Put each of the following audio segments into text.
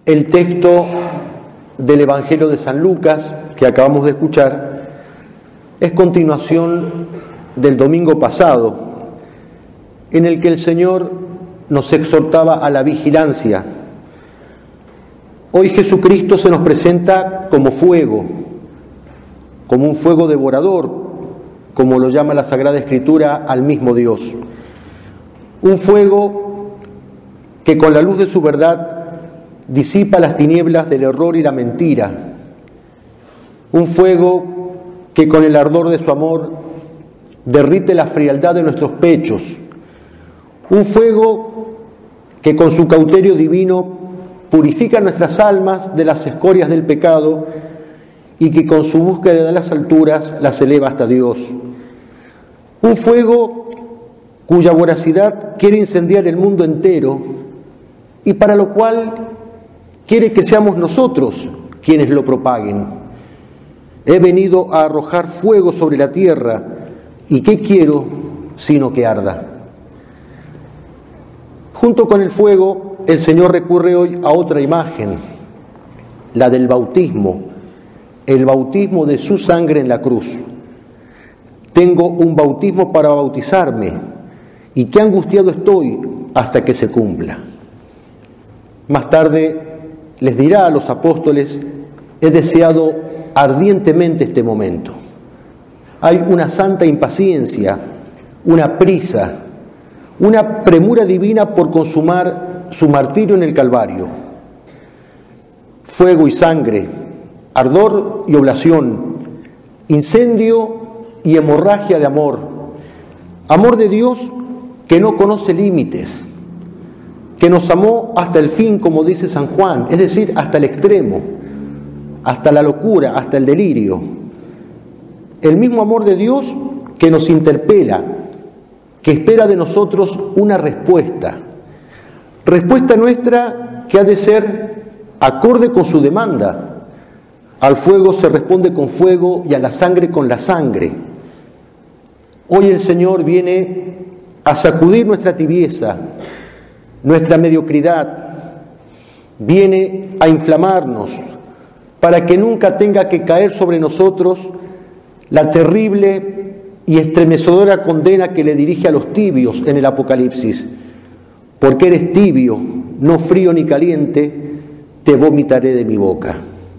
El texto del Evangelio de San Lucas que acabamos de escuchar es continuación del domingo pasado, en el que el Señor nos exhortaba a la vigilancia. Hoy Jesucristo se nos presenta como fuego, como un fuego devorador, como lo llama la Sagrada Escritura al mismo Dios. Un fuego que con la luz de su verdad disipa las tinieblas del error y la mentira. Un fuego que con el ardor de su amor derrite la frialdad de nuestros pechos. Un fuego que con su cauterio divino purifica nuestras almas de las escorias del pecado y que con su búsqueda de las alturas las eleva hasta Dios. Un fuego cuya voracidad quiere incendiar el mundo entero y para lo cual quiere que seamos nosotros quienes lo propaguen. He venido a arrojar fuego sobre la tierra, ¿y qué quiero sino que arda? Junto con el fuego, el Señor recurre hoy a otra imagen, la del bautismo, el bautismo de su sangre en la cruz. Tengo un bautismo para bautizarme, y qué angustiado estoy hasta que se cumpla. Más tarde les dirá a los apóstoles: he deseado ardientemente este momento. Hay una santa impaciencia, una prisa, una premura divina por consumar su martirio en el Calvario. Fuego y sangre, ardor y oblación, incendio y hemorragia de amor. Amor de Dios que no conoce límites, que nos amó hasta el fin, como dice San Juan, es decir, hasta el extremo, hasta la locura, hasta el delirio. El mismo amor de Dios que nos interpela, que espera de nosotros una respuesta nuestra que ha de ser acorde con su demanda. Al fuego se responde con fuego y a la sangre con la sangre. Hoy el Señor viene a sacudir nuestra tibieza, nuestra mediocridad, viene a inflamarnos para que nunca tenga que caer sobre nosotros la terrible y estremecedora condena que le dirige a los tibios en el Apocalipsis. Porque eres tibio, no frío ni caliente, te vomitaré de mi boca.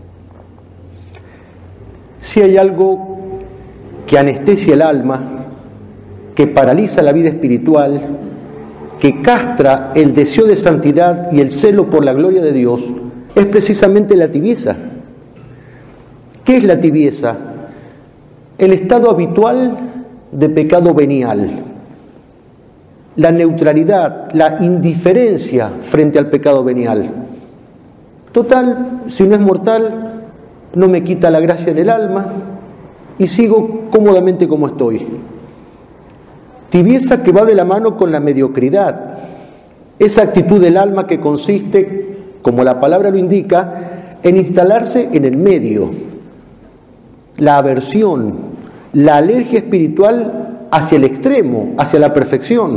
Si hay algo que anestesia el alma, que paraliza la vida espiritual, que castra el deseo de santidad y el celo por la gloria de Dios, es precisamente la tibieza. ¿Qué es la tibieza? El estado habitual de pecado venial, la neutralidad, la indiferencia frente al pecado venial. Total, si no es mortal, no me quita la gracia en el alma y sigo cómodamente como estoy. Tibieza que va de la mano con la mediocridad, esa actitud del alma que consiste, como la palabra lo indica, en instalarse en el medio. La aversión, la alergia espiritual hacia el extremo, hacia la perfección.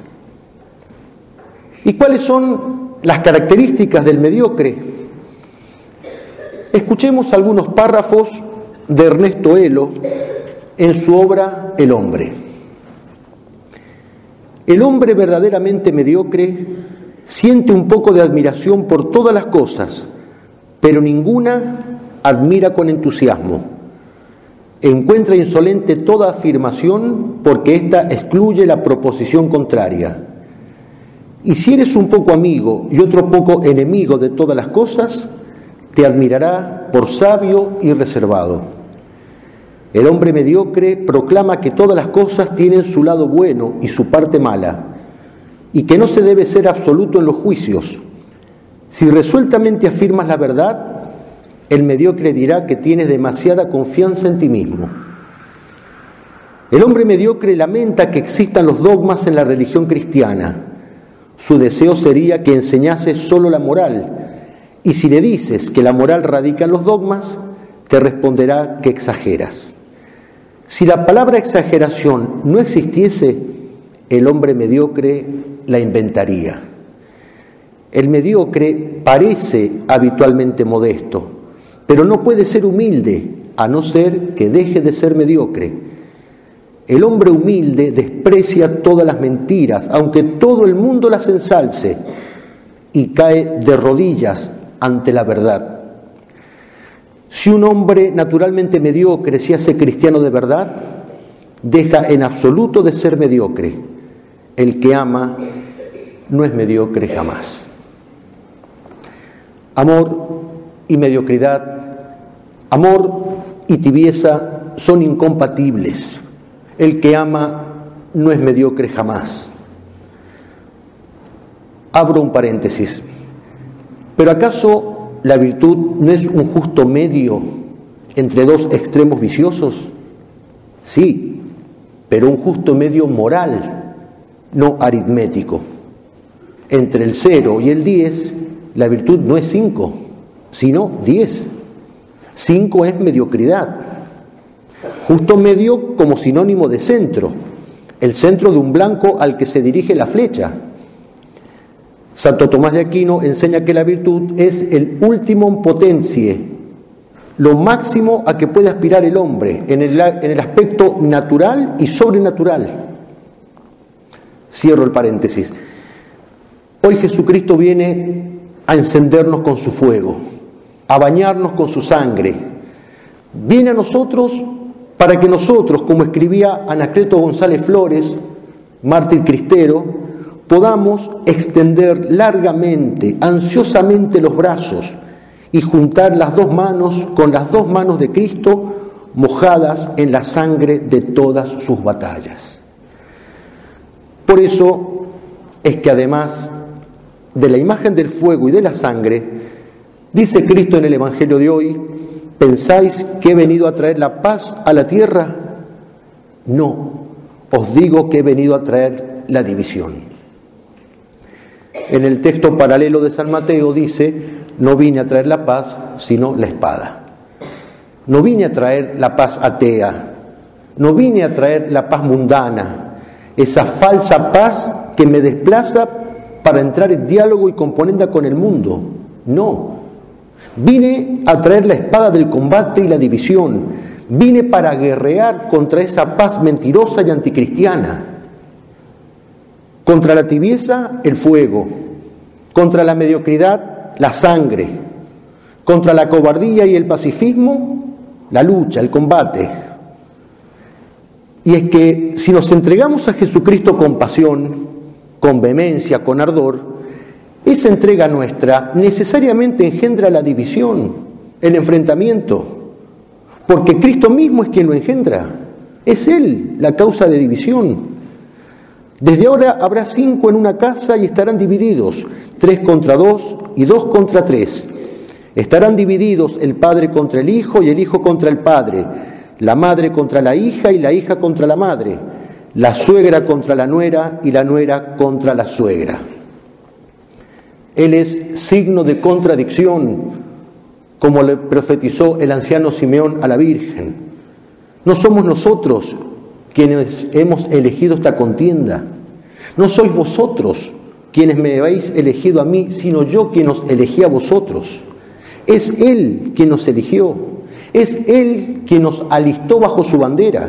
¿Y cuáles son las características del mediocre? Escuchemos algunos párrafos de Ernesto Elo en su obra El hombre. El hombre verdaderamente mediocre siente un poco de admiración por todas las cosas, pero ninguna admira con entusiasmo. Encuentra insolente toda afirmación porque ésta excluye la proposición contraria. Y si eres un poco amigo y otro poco enemigo de todas las cosas, te admirará por sabio y reservado. El hombre mediocre proclama que todas las cosas tienen su lado bueno y su parte mala, y que no se debe ser absoluto en los juicios. Si resueltamente afirmas la verdad, el mediocre dirá que tienes demasiada confianza en ti mismo. El hombre mediocre lamenta que existan los dogmas en la religión cristiana. Su deseo sería que enseñase solo la moral, y si le dices que la moral radica en los dogmas, te responderá que exageras. Si la palabra exageración no existiese, el hombre mediocre la inventaría. El mediocre parece habitualmente modesto, pero no puede ser humilde, a no ser que deje de ser mediocre. El hombre humilde desprecia todas las mentiras, aunque todo el mundo las ensalce, y cae de rodillas ante la verdad. Si un hombre naturalmente mediocre se hace cristiano de verdad, deja en absoluto de ser mediocre. El que ama no es mediocre jamás. Amor y mediocridad, amor y tibieza son incompatibles. El que ama no es mediocre jamás. Abro un paréntesis. ¿Pero acaso la virtud no es un justo medio entre dos extremos viciosos? Sí, pero un justo medio moral, no aritmético. Entre el 0 y el 10, la virtud no es 5, sino 10. 5 es mediocridad. Justo medio como sinónimo de centro, el centro de un blanco al que se dirige la flecha. Santo Tomás de Aquino enseña que la virtud es el ultimum potentiae, lo máximo a que puede aspirar el hombre en el aspecto natural y sobrenatural. Cierro el paréntesis. Hoy Jesucristo viene a encendernos con su fuego, a bañarnos con su sangre. Viene a nosotros para que nosotros, como escribía Anacleto González Flores, mártir cristero, podamos extender largamente, ansiosamente los brazos y juntar las dos manos con las dos manos de Cristo mojadas en la sangre de todas sus batallas. Por eso es que además de la imagen del fuego y de la sangre, dice Cristo en el Evangelio de hoy: ¿pensáis que he venido a traer la paz a la tierra? No, os digo que he venido a traer la división. En el texto paralelo de San Mateo dice: no vine a traer la paz, sino la espada. No vine a traer la paz atea, no vine a traer la paz mundana, esa falsa paz que me desplaza para entrar en diálogo y componenda con el mundo. No, vine a traer la espada del combate y la división. Vine para guerrear contra esa paz mentirosa y anticristiana. Contra la tibieza, el fuego. Contra la mediocridad, la sangre. Contra la cobardía y el pacifismo, la lucha, el combate. Y es que si nos entregamos a Jesucristo con pasión, con vehemencia, con ardor, esa entrega nuestra necesariamente engendra la división, el enfrentamiento, porque Cristo mismo es quien lo engendra. Es Él la causa de división. Desde ahora habrá 5 en una casa y estarán divididos, 3 contra 2 y 2 contra 3. Estarán divididos el padre contra el hijo y el hijo contra el padre, la madre contra la hija y la hija contra la madre, la suegra contra la nuera y la nuera contra la suegra. Él es signo de contradicción, como le profetizó el anciano Simeón a la Virgen. No somos nosotros quienes hemos elegido esta contienda. No sois vosotros quienes me habéis elegido a mí, sino yo quien os elegí a vosotros. Es Él quien nos eligió. Es Él quien nos alistó bajo su bandera.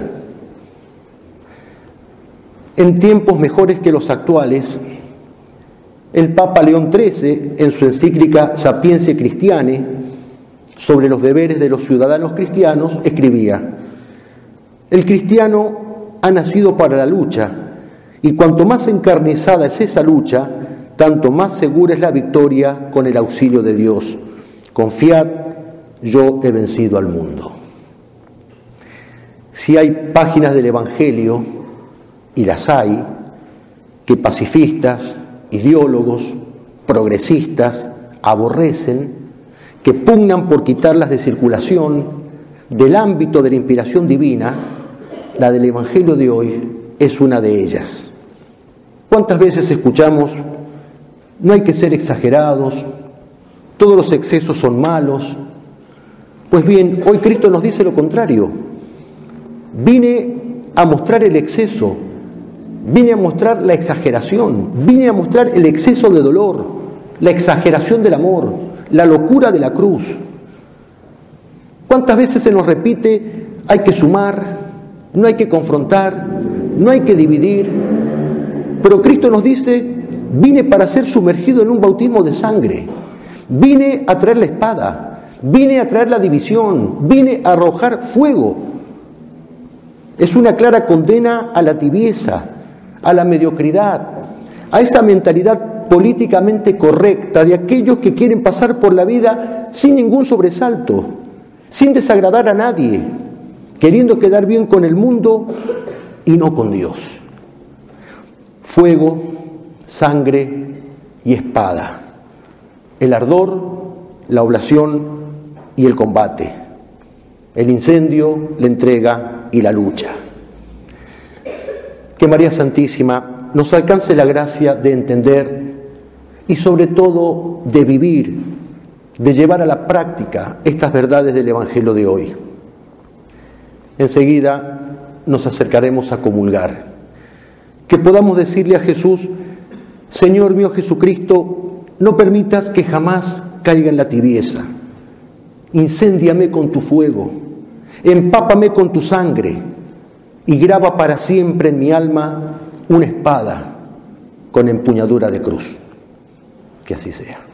En tiempos mejores que los actuales, el Papa León XIII, en su encíclica Sapientiae Christianae, sobre los deberes de los ciudadanos cristianos, escribía: el cristiano ha nacido para la lucha, y cuanto más encarnizada es esa lucha, tanto más segura es la victoria con el auxilio de Dios. Confiad, yo he vencido al mundo. Si hay páginas del Evangelio, y las hay, que pacifistas, ideólogos, progresistas aborrecen, que pugnan por quitarlas de circulación, del ámbito de la inspiración divina, la del Evangelio de hoy es una de ellas. ¿Cuántas veces escuchamos: no hay que ser exagerados, todos los excesos son malos? Pues bien, hoy Cristo nos dice lo contrario. Vine a mostrar el exceso, vine a mostrar la exageración, vine a mostrar el exceso de dolor, la exageración del amor, la locura de la cruz. ¿Cuántas veces se nos repite, hay que sumar, no hay que confrontar, no hay que dividir? Pero Cristo nos dice, vine para ser sumergido en un bautismo de sangre, vine a traer la espada, vine a traer la división, vine a arrojar fuego. Es una clara condena a la tibieza, a la mediocridad, a esa mentalidad políticamente correcta de aquellos que quieren pasar por la vida sin ningún sobresalto, sin desagradar a nadie, queriendo quedar bien con el mundo y no con Dios. Fuego, sangre y espada. El ardor, la oblación y el combate. El incendio, la entrega y la lucha. Que María Santísima nos alcance la gracia de entender y sobre todo de vivir, de llevar a la práctica estas verdades del Evangelio de hoy. Enseguida nos acercaremos a comulgar. Que podamos decirle a Jesús, Señor mío Jesucristo, no permitas que jamás caiga en la tibieza. Incéndiame con tu fuego, empápame con tu sangre y graba para siempre en mi alma una espada con empuñadura de cruz. Que así sea.